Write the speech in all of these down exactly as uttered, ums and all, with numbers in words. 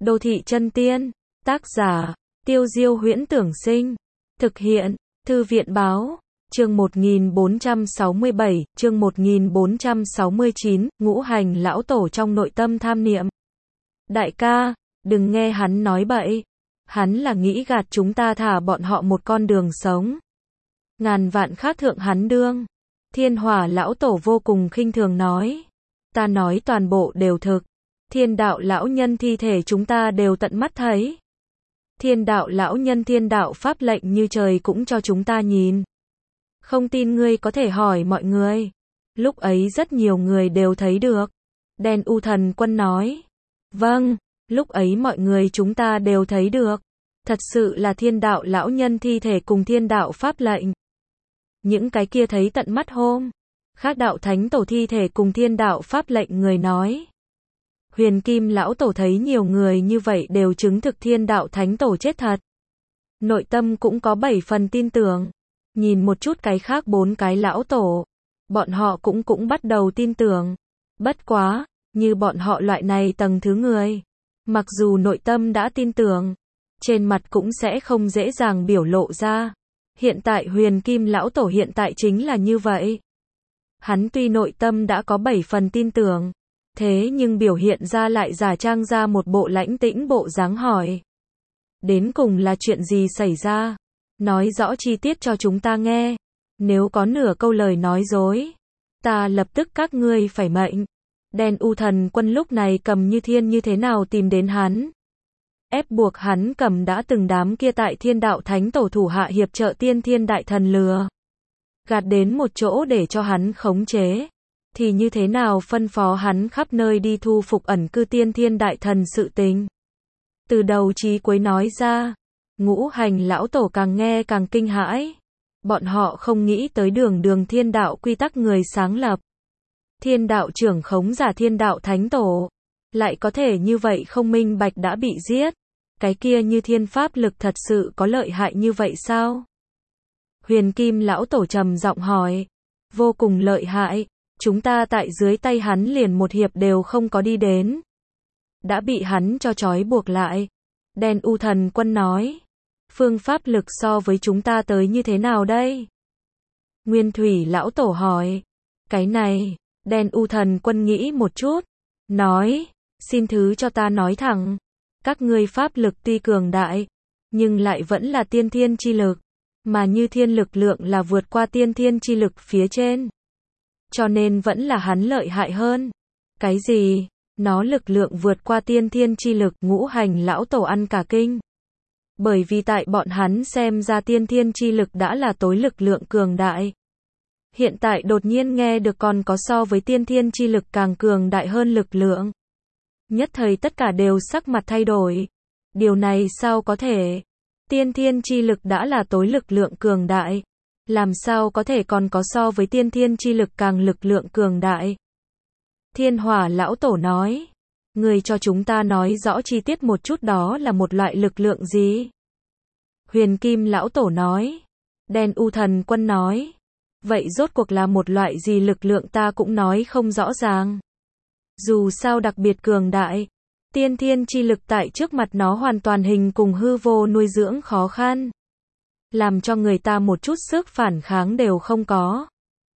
Đô thị chân tiên. Tác giả, Tiêu Diêu Huyễn Tưởng Sinh. Thực hiện, Thư viện Báo. Chương một nghìn bốn trăm sáu mươi bảy, chương một nghìn bốn trăm sáu mươi chín, ngũ hành lão tổ trong nội tâm tham niệm. Đại ca, đừng nghe hắn nói bậy. Hắn là nghĩ gạt chúng ta thả bọn họ một con đường sống. Ngàn vạn khác thượng hắn đương. Thiên Hỏa lão tổ vô cùng khinh thường nói. Ta nói toàn bộ đều thực. Thiên đạo lão nhân thi thể chúng ta đều tận mắt thấy. Thiên đạo lão nhân thiên đạo pháp lệnh như trời cũng cho chúng ta nhìn. Không tin ngươi có thể hỏi mọi người. Lúc ấy rất nhiều người đều thấy được. Đen U Thần Quân nói. Vâng, lúc ấy mọi người chúng ta đều thấy được. Thật sự là thiên đạo lão nhân thi thể cùng thiên đạo pháp lệnh. Những cái kia thấy tận mắt hôm. Khác đạo thánh tổ thi thể cùng thiên đạo pháp lệnh người nói. Huyền Kim lão tổ thấy nhiều người như vậy đều chứng thực thiên đạo thánh tổ chết thật. Nội tâm cũng có bảy phần tin tưởng. Nhìn một chút cái khác bốn cái lão tổ. Bọn họ cũng cũng bắt đầu tin tưởng. Bất quá, như bọn họ loại này tầng thứ người. Mặc dù nội tâm đã tin tưởng. Trên mặt cũng sẽ không dễ dàng biểu lộ ra. Hiện tại Huyền Kim lão tổ hiện tại chính là như vậy. Hắn tuy nội tâm đã có bảy phần tin tưởng. Thế nhưng biểu hiện ra lại giả trang ra một bộ lãnh tĩnh bộ dáng hỏi. Đến cùng là chuyện gì xảy ra? Nói rõ chi tiết cho chúng ta nghe. Nếu có nửa câu lời nói dối, ta lập tức các ngươi phải mệnh. Đen U Thần Quân lúc này cầm như thiên như thế nào tìm đến hắn. Ép buộc hắn cầm đã từng đám kia tại thiên đạo thánh tổ thủ hạ hiệp trợ tiên thiên đại thần lừa. Gạt đến một chỗ để cho hắn khống chế. Thì như thế nào phân phó hắn khắp nơi đi thu phục ẩn cư tiên thiên đại thần sự tình. Từ đầu chí cuối nói ra. Ngũ hành lão tổ càng nghe càng kinh hãi. Bọn họ không nghĩ tới đường đường thiên đạo quy tắc người sáng lập. Thiên đạo trưởng khống giả thiên đạo thánh tổ. Lại có thể như vậy không minh bạch đã bị giết. Cái kia như thiên pháp lực thật sự có lợi hại như vậy sao? Huyền Kim lão tổ trầm giọng hỏi. Vô cùng lợi hại. Chúng ta tại dưới tay hắn liền một hiệp đều không có đi đến. Đã bị hắn cho trói buộc lại. Đen U Thần Quân nói. Phương pháp lực so với chúng ta tới như thế nào đây? Nguyên Thủy lão tổ hỏi. Cái này, Đen U Thần Quân nghĩ một chút. Nói, xin thứ cho ta nói thẳng. Các ngươi pháp lực tuy cường đại, nhưng lại vẫn là tiên thiên chi lực. Mà như thiên lực lượng là vượt qua tiên thiên chi lực phía trên. Cho nên vẫn là hắn lợi hại hơn. Cái gì? Nó lực lượng vượt qua tiên thiên chi lực. Ngũ hành lão tổ ăn cả kinh. Bởi vì tại bọn hắn xem ra tiên thiên chi lực đã là tối lực lượng cường đại. Hiện tại đột nhiên nghe được còn có so với tiên thiên chi lực càng cường đại hơn lực lượng. Nhất thời tất cả đều sắc mặt thay đổi. Điều này sao có thể? Tiên thiên chi lực đã là tối lực lượng cường đại. Làm sao có thể còn có so với tiên thiên chi lực càng lực lượng cường đại? Thiên Hỏa lão tổ nói. Người cho chúng ta nói rõ chi tiết một chút đó là một loại lực lượng gì? Huyền Kim lão tổ nói. Đen U Thần Quân nói. Vậy rốt cuộc là một loại gì lực lượng ta cũng nói không rõ ràng. Dù sao đặc biệt cường đại. Tiên thiên chi lực tại trước mặt nó hoàn toàn hình cùng hư vô nuôi dưỡng khó khăn. Làm cho người ta một chút sức phản kháng đều không có.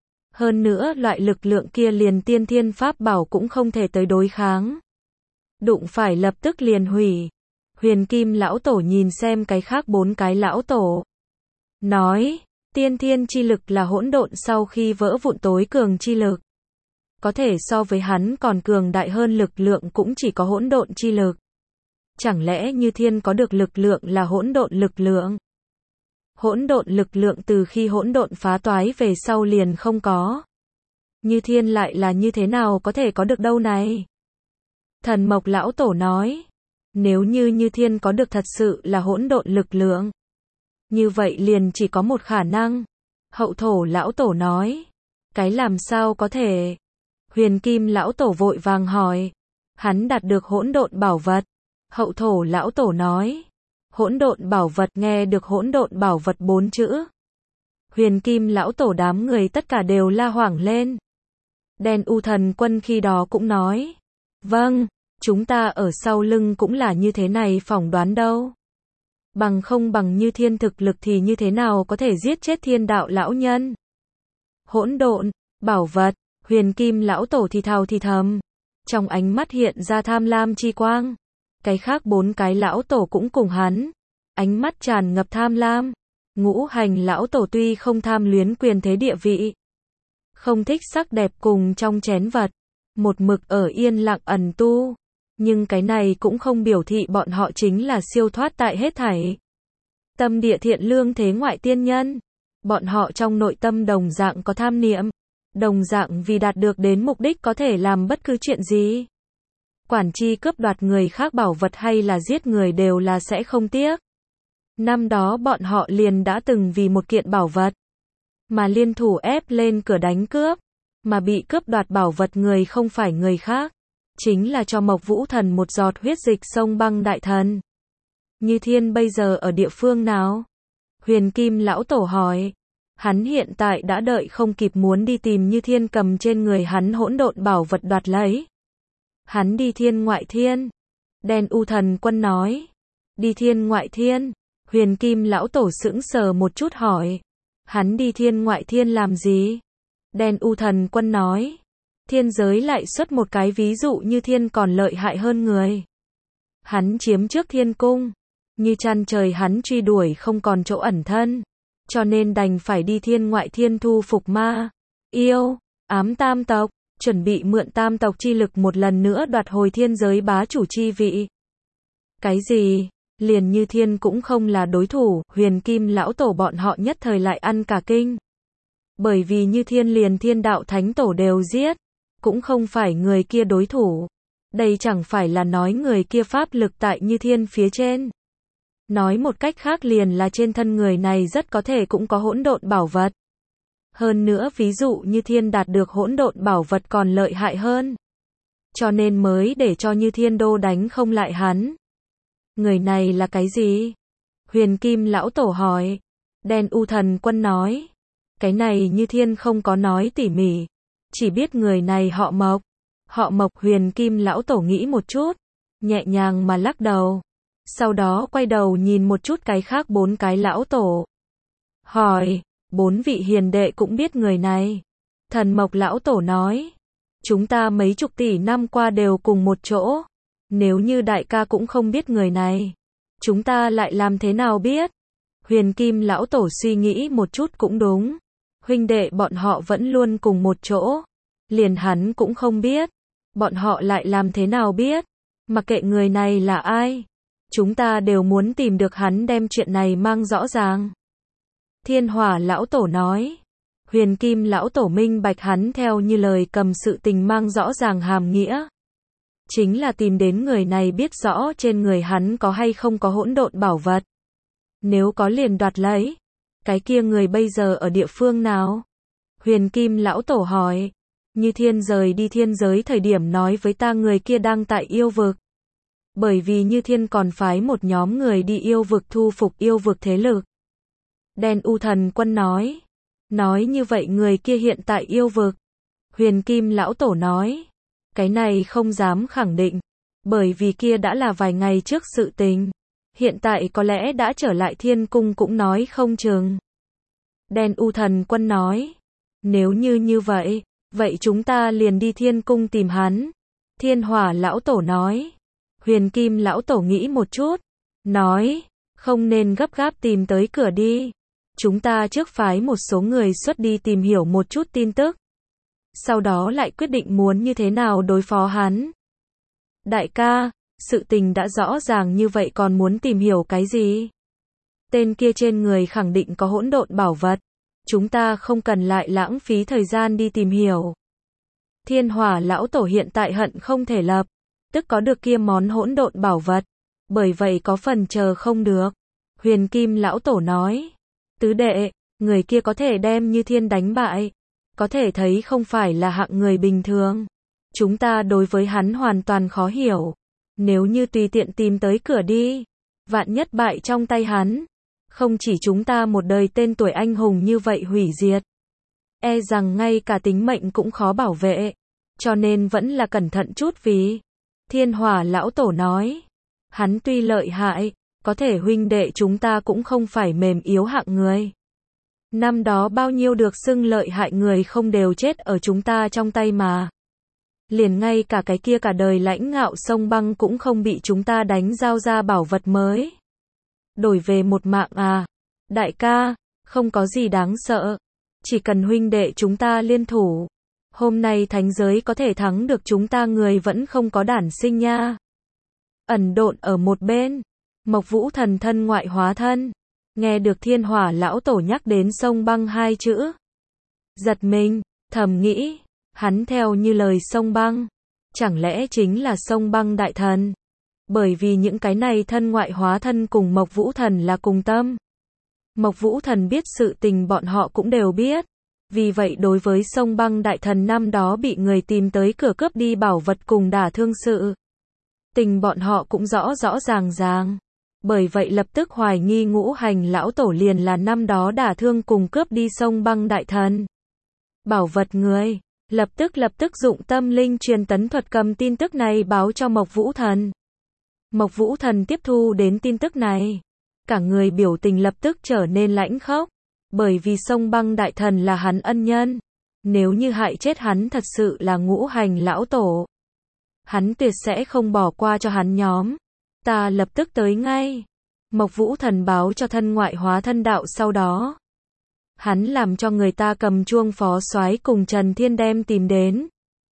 Hơn nữa loại lực lượng kia liền tiên thiên pháp bảo cũng không thể tới đối kháng. Đụng phải lập tức liền hủy. Huyền Kim lão tổ nhìn xem cái khác bốn cái lão tổ. Nói, tiên thiên chi lực là hỗn độn sau khi vỡ vụn tối cường chi lực. Có thể so với hắn còn cường đại hơn lực lượng cũng chỉ có hỗn độn chi lực. Chẳng lẽ như thiên có được lực lượng là hỗn độn lực lượng? Hỗn độn lực lượng từ khi hỗn độn phá toái về sau liền không có. Như thiên lại là như thế nào có thể có được đâu này? Thần Mộc lão tổ nói. Nếu như như thiên có được thật sự là hỗn độn lực lượng. Như vậy liền chỉ có một khả năng. Hậu Thổ lão tổ nói. Cái làm sao có thể? Huyền Kim lão tổ vội vàng hỏi. Hắn đạt được hỗn độn bảo vật. Hậu Thổ lão tổ nói. Hỗn độn bảo vật nghe được hỗn độn bảo vật bốn chữ. Huyền Kim lão tổ đám người tất cả đều la hoảng lên. Đen U Thần Quân khi đó cũng nói. Vâng, Chúng ta ở sau lưng cũng là như thế này phỏng đoán đâu. Bằng không bằng Như Thiên thực lực thì như thế nào có thể giết chết Thiên Đạo lão nhân. Hỗn độn, bảo vật, Huyền Kim lão tổ thì thào thì thầm. Trong ánh mắt hiện ra tham lam chi quang. Cái khác bốn cái lão tổ cũng cùng hắn. Ánh mắt tràn ngập tham lam. Ngũ hành lão tổ tuy không tham luyến quyền thế địa vị. Không thích sắc đẹp cùng trong chén vật. Một mực ở yên lặng ẩn tu. Nhưng cái này cũng không biểu thị bọn họ chính là siêu thoát tại hết thảy. Tâm địa thiện lương thế ngoại tiên nhân. Bọn họ trong nội tâm đồng dạng có tham niệm. Đồng dạng vì đạt được đến mục đích có thể làm bất cứ chuyện gì. Quản chi cướp đoạt người khác bảo vật hay là giết người đều là sẽ không tiếc. Năm đó bọn họ liền đã từng vì một kiện bảo vật. Mà liên thủ ép lên cửa đánh cướp. Mà bị cướp đoạt bảo vật người không phải người khác. Chính là cho Mộc Vũ Thần một giọt huyết dịch sông băng đại thần. Như Thiên bây giờ ở địa phương nào? Huyền Kim lão tổ hỏi. Hắn hiện tại đã đợi không kịp muốn đi tìm Như Thiên cầm trên người hắn hỗn độn bảo vật đoạt lấy. Hắn đi thiên ngoại thiên. Đen U Thần Quân nói. Đi thiên ngoại thiên. Huyền Kim lão tổ sững sờ một chút hỏi. Hắn đi thiên ngoại thiên làm gì? Đen U Thần Quân nói. Thiên giới lại xuất một cái ví dụ Như Thiên còn lợi hại hơn người. Hắn chiếm trước thiên cung. Như chăn trời hắn truy đuổi không còn chỗ ẩn thân. Cho nên đành phải đi thiên ngoại thiên thu phục ma, yêu, ám tam tộc. Chuẩn bị mượn tam tộc chi lực một lần nữa đoạt hồi thiên giới bá chủ chi vị. Cái gì? Liền Như Thiên cũng không là đối thủ. Huyền Kim lão tổ bọn họ nhất thời lại ăn cả kinh. Bởi vì Như Thiên liền Thiên Đạo Thánh Tổ đều giết. Cũng không phải người kia đối thủ. Đây chẳng phải là nói người kia pháp lực tại Như Thiên phía trên. Nói một cách khác liền là trên thân người này rất có thể cũng có hỗn độn bảo vật. Hơn nữa ví dụ Như Thiên đạt được hỗn độn bảo vật còn lợi hại hơn. Cho nên mới để cho Như Thiên đô đánh không lại hắn. Người này là cái gì? Huyền Kim lão tổ hỏi. Đen U Thần Quân nói. Cái này Như Thiên không có nói tỉ mỉ. Chỉ biết người này họ Mộc. Họ Mộc. Huyền Kim lão tổ nghĩ một chút. Nhẹ nhàng mà lắc đầu. Sau đó quay đầu nhìn một chút cái khác bốn cái lão tổ. Hỏi. Bốn vị hiền đệ cũng biết người này. Thần Mộc lão tổ nói. Chúng ta mấy chục tỷ năm qua đều cùng một chỗ. Nếu như đại ca cũng không biết người này. Chúng ta lại làm thế nào biết? Huyền Kim lão tổ suy nghĩ một chút cũng đúng. Huynh đệ bọn họ vẫn luôn cùng một chỗ. Liền hắn cũng không biết. Bọn họ lại làm thế nào biết? Mặc kệ người này là ai. Chúng ta đều muốn tìm được hắn đem chuyện này mang rõ ràng. Thiên Hỏa lão tổ nói. Huyền Kim lão tổ minh bạch hắn theo như lời cầm sự tình mang rõ ràng hàm nghĩa. Chính là tìm đến người này biết rõ trên người hắn có hay không có hỗn độn bảo vật. Nếu có liền đoạt lấy. Cái kia người bây giờ ở địa phương nào? Huyền Kim lão tổ hỏi. Như Thiên rời đi thiên giới thời điểm nói với ta người kia đang tại yêu vực. Bởi vì Như Thiên còn phái một nhóm người đi yêu vực thu phục yêu vực thế lực. Đen U Thần Quân nói. Nói như vậy người kia hiện tại yêu vực. Huyền Kim lão tổ nói. Cái này không dám khẳng định. Bởi vì kia đã là vài ngày trước sự tình. Hiện tại có lẽ đã trở lại thiên cung cũng nói không chừng. Đen U Thần Quân nói. Nếu như như vậy, vậy chúng ta liền đi thiên cung tìm hắn. Thiên Hỏa lão tổ nói. Huyền Kim lão tổ nghĩ một chút. Nói. Không nên gấp gáp tìm tới cửa đi. Chúng ta trước phái một số người xuất đi tìm hiểu một chút tin tức. Sau đó lại quyết định muốn như thế nào đối phó hắn. Đại ca, sự tình đã rõ ràng như vậy còn muốn tìm hiểu cái gì? Tên kia trên người khẳng định có hỗn độn bảo vật. Chúng ta không cần lại lãng phí thời gian đi tìm hiểu. Thiên Hỏa lão tổ hiện tại hận không thể lập tức có được kia món hỗn độn bảo vật. Bởi vậy có phần chờ không được. Huyền Kim lão tổ nói. Tứ đệ, người kia có thể đem Như Thiên đánh bại. Có thể thấy không phải là hạng người bình thường. Chúng ta đối với hắn hoàn toàn khó hiểu. Nếu như tùy tiện tìm tới cửa đi. Vạn nhất bại trong tay hắn. Không chỉ chúng ta một đời tên tuổi anh hùng như vậy hủy diệt. E rằng ngay cả tính mệnh cũng khó bảo vệ. Cho nên vẫn là cẩn thận chút vì. Thiên Hỏa lão tổ nói. Hắn tuy lợi hại, có thể huynh đệ chúng ta cũng không phải mềm yếu hạng người. Năm đó bao nhiêu được xưng lợi hại người không đều chết ở chúng ta trong tay mà. Liền ngay cả cái kia cả đời lãnh ngạo sông băng cũng không bị chúng ta đánh giao ra bảo vật mới. Đổi về một mạng à. Đại ca, không có gì đáng sợ. Chỉ cần huynh đệ chúng ta liên thủ. Hôm nay thánh giới có thể thắng được chúng ta người vẫn không có đản sinh nha. Ẩn độn ở một bên. Mộc Vũ Thần thân ngoại hóa thân. Nghe được Thiên Hỏa lão tổ nhắc đến sông băng hai chữ. Giật mình, thầm nghĩ. Hắn theo như lời sông băng. Chẳng lẽ chính là sông băng đại thần? Bởi vì những cái này thân ngoại hóa thân cùng Mộc Vũ Thần là cùng tâm. Mộc Vũ Thần biết sự tình bọn họ cũng đều biết. Vì vậy đối với sông băng đại thần năm đó bị người tìm tới cửa cướp đi bảo vật cùng đả thương sự. Tình bọn họ cũng rõ rõ ràng ràng. Bởi vậy lập tức hoài nghi ngũ hành lão tổ liền là năm đó đả thương cùng cướp đi sông băng đại thần. Bảo vật người. Lập tức lập tức dụng tâm linh truyền tấn thuật cầm tin tức này báo cho Mộc Vũ Thần. Mộc Vũ Thần tiếp thu đến tin tức này. Cả người biểu tình lập tức trở nên lãnh khốc. Bởi vì sông băng đại thần là hắn ân nhân. Nếu như hại chết hắn thật sự là ngũ hành lão tổ. Hắn tuyệt sẽ không bỏ qua cho hắn nhóm. Ta lập tức tới ngay. Mộc Vũ Thần báo cho thân ngoại hóa thân đạo sau đó. Hắn làm cho người ta cầm chuông phó soái cùng Trần Thiên đem tìm đến.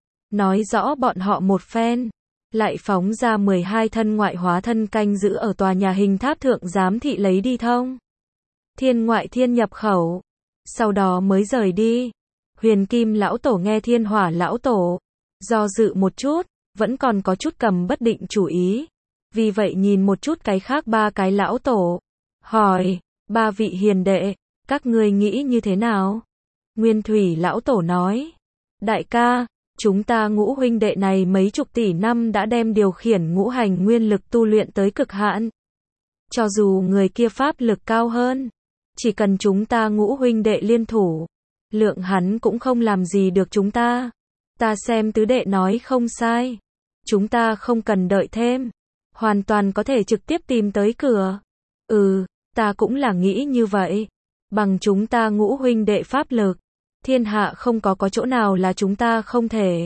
Nói rõ bọn họ một phen. Lại phóng ra mười hai thân ngoại hóa thân canh giữ ở tòa nhà hình tháp thượng giám thị lấy đi thông. Thiên ngoại thiên nhập khẩu. Sau đó mới rời đi. Huyền Kim lão tổ nghe Thiên Hỏa lão tổ. Do dự một chút. Vẫn còn có chút cầm bất định chủ ý. Vì vậy nhìn một chút cái khác ba cái lão tổ. Hỏi. Ba vị hiền đệ. Các ngươi nghĩ như thế nào? Nguyên Thủy lão tổ nói. Đại ca. Chúng ta ngũ huynh đệ này mấy chục tỷ năm đã đem điều khiển ngũ hành nguyên lực tu luyện tới cực hạn. Cho dù người kia pháp lực cao hơn. Chỉ cần chúng ta ngũ huynh đệ liên thủ. Lượng hắn cũng không làm gì được chúng ta. Ta xem tứ đệ nói không sai. Chúng ta không cần đợi thêm. Hoàn toàn có thể trực tiếp tìm tới cửa. Ừ, ta cũng là nghĩ như vậy. Bằng chúng ta ngũ huynh đệ pháp lực. Thiên hạ không có có chỗ nào là chúng ta không thể.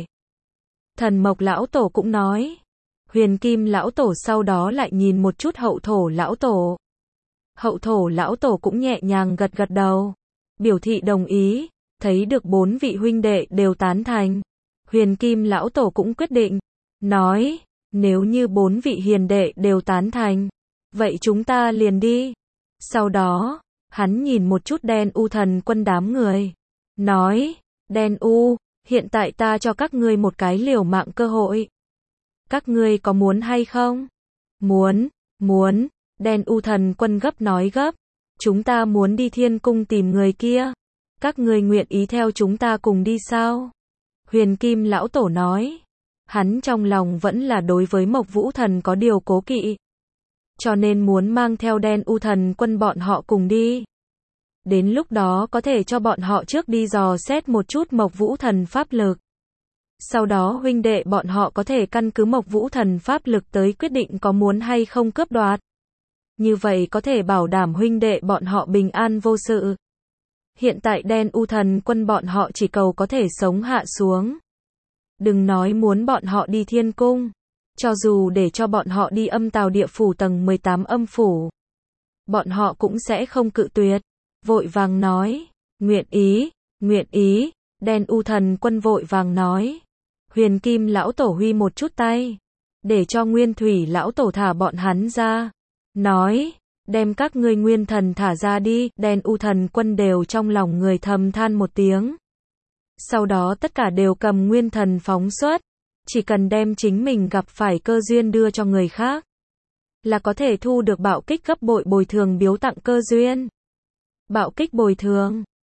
Thần Mộc lão tổ cũng nói. Huyền Kim lão tổ sau đó lại nhìn một chút Hậu Thổ lão tổ. Hậu Thổ lão tổ cũng nhẹ nhàng gật gật đầu. Biểu thị đồng ý. Thấy được bốn vị huynh đệ đều tán thành. Huyền Kim lão tổ cũng quyết định. Nói. Nếu như bốn vị hiền đệ đều tán thành. Vậy chúng ta liền đi. Sau đó. Hắn nhìn một chút Đen U thần quân đám người. Nói. Đen U. Hiện tại ta cho các ngươi một cái liều mạng cơ hội. Các ngươi có muốn hay không? Muốn. Muốn. Đen U thần quân gấp nói gấp. Chúng ta muốn đi thiên cung tìm người kia. Các ngươi nguyện ý theo chúng ta cùng đi sao? Huyền Kim lão tổ nói. Hắn trong lòng vẫn là đối với Mộc Vũ Thần có điều cố kỵ. Cho nên muốn mang theo Đen U thần quân bọn họ cùng đi. Đến lúc đó có thể cho bọn họ trước đi dò xét một chút Mộc Vũ Thần pháp lực. Sau đó huynh đệ bọn họ có thể căn cứ Mộc Vũ Thần pháp lực tới quyết định có muốn hay không cướp đoạt. Như vậy có thể bảo đảm huynh đệ bọn họ bình an vô sự. Hiện tại Đen U thần quân bọn họ chỉ cầu có thể sống hạ xuống. Đừng nói muốn bọn họ đi thiên cung. Cho dù để cho bọn họ đi âm tào địa phủ tầng mười tám âm phủ. Bọn họ cũng sẽ không cự tuyệt. Vội vàng nói. Nguyện ý, nguyện ý. Đen U thần quân vội vàng nói. Huyền Kim lão tổ huy một chút tay. Để cho Nguyên Thủy lão tổ thả bọn hắn ra. Nói. Đem các ngươi nguyên thần thả ra đi. Đen U thần quân đều trong lòng người thầm than một tiếng. Sau đó tất cả đều cầm nguyên thần phóng xuất. Chỉ cần đem chính mình gặp phải cơ duyên đưa cho người khác. Là có thể thu được bạo kích gấp bội bồi thường biếu tặng cơ duyên. Bạo kích bồi thường.